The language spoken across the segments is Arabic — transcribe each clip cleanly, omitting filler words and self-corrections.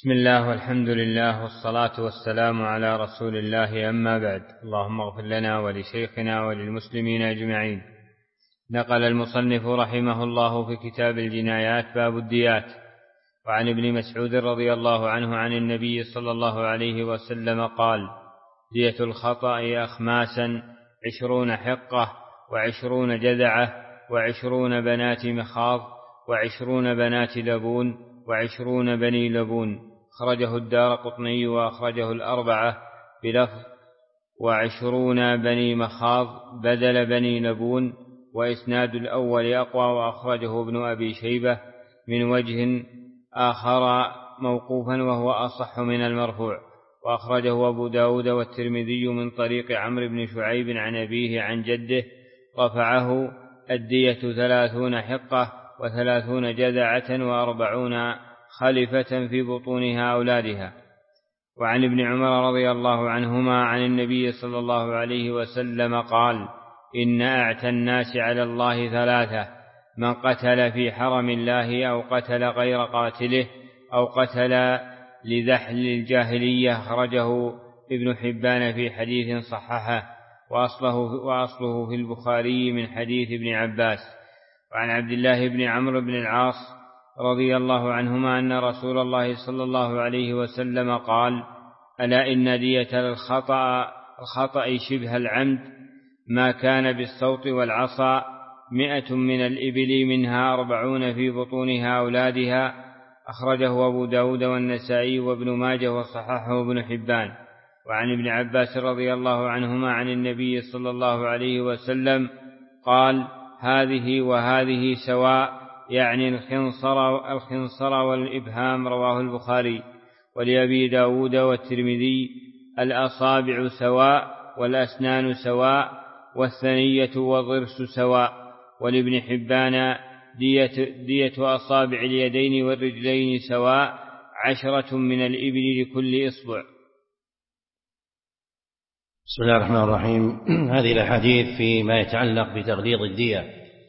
بسم الله والحمد لله والصلاة والسلام على رسول الله، أما بعد. اللهم اغفر لنا ولشيخنا وللمسلمين أجمعين. نقل المصنف رحمه الله في كتاب الجنايات باب الديات. وعن ابن مسعود رضي الله عنه عن النبي صلى الله عليه وسلم قال: دية الخطأ أخماسا 20 حقة 20 جذعة 20 بنات مخاض 20 بنات لبون 20 بني لبون. أخرجه الدارقطني وأخرجه الأربعة بلفظ 20 بني مخاض بدل بني لبون، وإسناد الأول أقوى، وأخرجه ابن أبي شيبة من وجه آخر موقوفا وهو أصح من المرفوع. وأخرجه أبو داود والترمذي من طريق عمرو بن شعيب عن أبيه عن جده رفعه: الدية 30 حقة 30 جذعة 40 خلفة في بطونها أولادها. وعن ابن عمر رضي الله عنهما عن النبي صلى الله عليه وسلم قال: إن أعتى الناس على الله 3: من قتل في حرم الله أو قتل غير قاتله أو قتل لذحل الجاهلية. أخرجه ابن حبان في حديث صححه، وأصله في البخاري من حديث ابن عباس. وعن عبد الله بن عمرو بن العاص رضي الله عنهما أن رسول الله صلى الله عليه وسلم قال: ألا إن دية الخطأ شبه العمد ما كان بالصوت والعصا 100 من الإبل، منها 40 في بطونها أولادها. أخرجه أبو داود والنسائي وابن ماجه وصححه ابن حبان. وعن ابن عباس رضي الله عنهما عن النبي صلى الله عليه وسلم قال: هذه وهذه سواء، يعني الخنصر والإبهام. رواه البخاري. ولأبي داود والترمذي: الأصابع سواء والأسنان سواء والثنية والضرس سواء. ولابن حبان: دية أصابع اليدين والرجلين سواء، 10 من الإبل لكل إصبع. بسم الله الرحمن الرحيم. هذه الأحاديث فيما يتعلق بتغليظ الدية.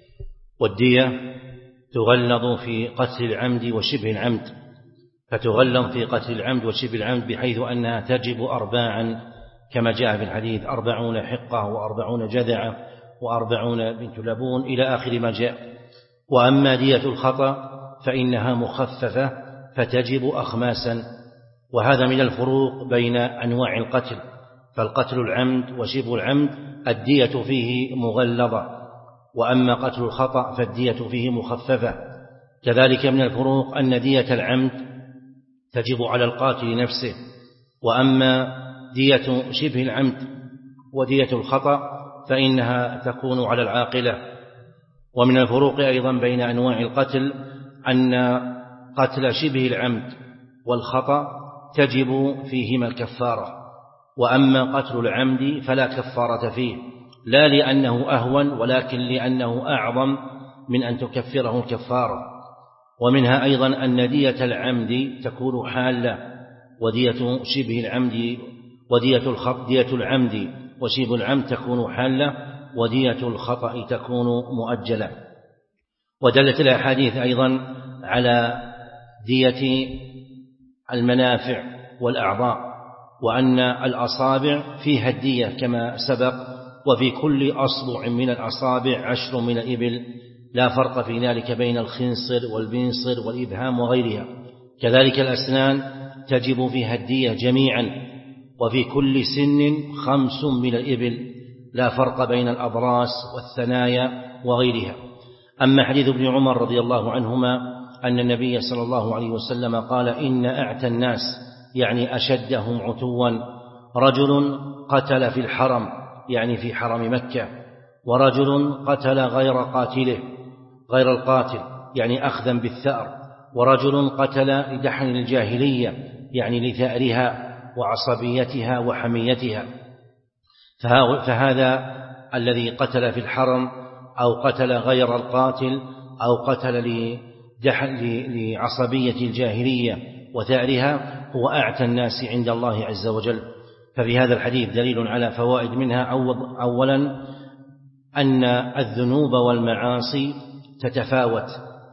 والدية تغلظ في قتل العمد وشبه العمد، فتغلظ في قتل العمد وشبه العمد بحيث أنها تجب 4 كما جاء في الحديث: 40 حقة 40 جذعة 40 بنت لبون إلى آخر ما جاء. وأما دية الخطأ فإنها مخففة فتجب أخماسا. وهذا من الفروق بين أنواع القتل، فالقتل العمد وشبه العمد الدية فيه مغلظة، وأما قتل الخطأ فالدية فيه مخففة. كذلك من الفروق أن دية العمد تجب على القاتل نفسه، وأما دية شبه العمد ودية الخطأ فإنها تكون على العاقلة. ومن الفروق أيضا بين أنواع القتل أن قتل شبه العمد والخطأ تجب فيهما الكفارة، وأما قتل العمد فلا كفارة فيه، لا لأنه أهون ولكن لأنه أعظم من أن تكفره الكفارة. ومنها أيضا أن دية العمد تكون حالة، ودية شبه العمد دية العمد وشبه العمد تكون حالة، ودية الخطأ تكون مؤجلة. ودلت الأحاديث أيضا على دية المنافع والأعضاء، وأن الأصابع فيها الدية كما سبق، وفي كل أصبع من الأصابع 10 من الإبل، لا فرق في ذلك بين الخنصر والبنصر والإبهام وغيرها. كذلك الأسنان تجب فيها الدية جميعا، وفي كل سن 5 من الإبل، لا فرق بين الأضراس والثنايا وغيرها. أما حديث ابن عمر رضي الله عنهما أن النبي صلى الله عليه وسلم قال: إن أعتى الناس، يعني أشدهم عتوا، رجل قتل في الحرم، يعني في حرم مكة، ورجل قتل غير القاتل، يعني أخذا بالثأر، ورجل قتل لدحن الجاهلية، يعني لثأرها وعصبيتها وحميتها. فهذا الذي قتل في الحرم أو قتل غير القاتل أو قتل لعصبية الجاهلية وثأرها هو أعتى الناس عند الله عز وجل. ففي هذا الحديث دليل على فوائد، منها أولا أن الذنوب والمعاصي تتفاوت،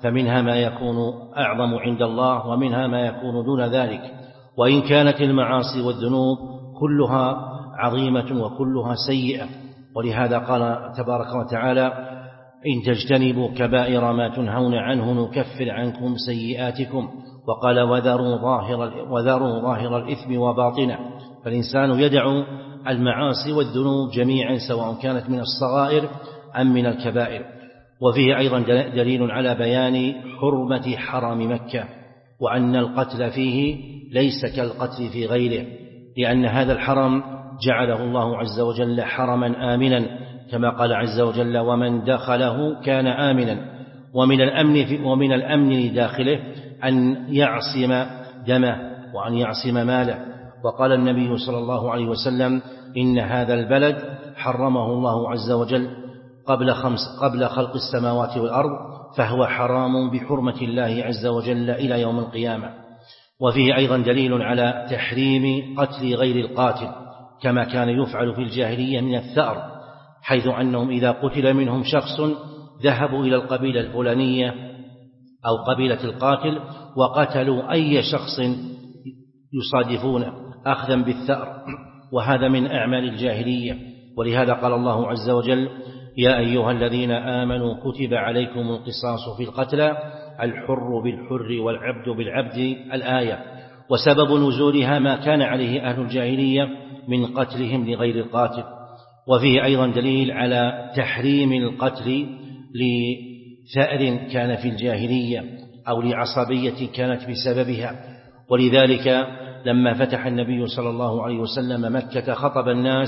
فمنها ما يكون أعظم عند الله ومنها ما يكون دون ذلك. وإن كانت المعاصي والذنوب كلها عظيمة وكلها سيئة، ولهذا قال تبارك وتعالى: إن تجتنبوا كبائر ما تنهون عنه نكفر عنكم سيئاتكم. وقال: وذروا ظاهر الإثم وباطنه. فالإنسان يدع المعاصي والذنوب جميعا سواء كانت من الصغائر أم من الكبائر. وفيه أيضا دليل على بيان حرمة حرم مكة، وأن القتل فيه ليس كالقتل في غيره، لأن هذا الحرم جعله الله عز وجل حرما آمنا، كما قال عز وجل: ومن دخله كان آمنا. ومن الأمن لداخله أن يعصم دمه وأن يعصم ماله. وقال النبي صلى الله عليه وسلم: إن هذا البلد حرمه الله عز وجل قبل خلق السماوات والأرض، فهو حرام بحرمة الله عز وجل إلى يوم القيامة. وفيه أيضا دليل على تحريم قتل غير القاتل، كما كان يفعل في الجاهلية من الثأر، حيث أنهم إذا قتل منهم شخص ذهبوا إلى القبيلة الفلانية أو قبيلة القاتل وقتلوا أي شخص يصادفونه أخذا بالثأر، وهذا من أعمال الجاهلية. ولهذا قال الله عز وجل: يا أيها الذين آمنوا كتب عليكم القصاص في القتلى، الحر بالحر والعبد بالعبد، الآية. وسبب نزولها ما كان عليه أهل الجاهلية من قتلهم لغير القاتل. وفيه أيضا دليل على تحريم القتل لثأر كان في الجاهلية أو لعصبية كانت بسببها. ولذلك لما فتح النبي صلى الله عليه وسلم مكة خطب الناس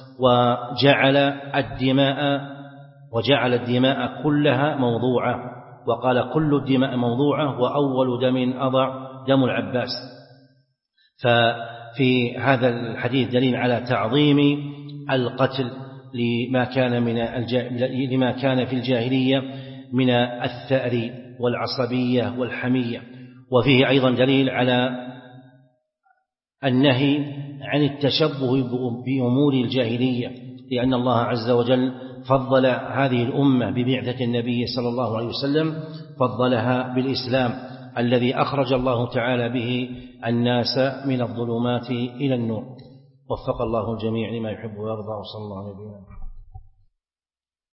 وجعل الدماء كلها موضوعة، وقال: كل الدماء موضوعة، وأول دم أضع دم العباس. ففي هذا الحديث دليل على تعظيم القتل لما كان في الجاهلية من الثأر والعصبية والحمية. وفيه أيضا دليل على النهي عن التشبه بأمور الجاهلية، لأن الله عز وجل فضل هذه الأمة ببعثة النبي صلى الله عليه وسلم، فضلها بالإسلام الذي أخرج الله تعالى به الناس من الظلمات إلى النور. وفق الله الجميع لما يحب ويرضى، وصلى الله عليه وسلم.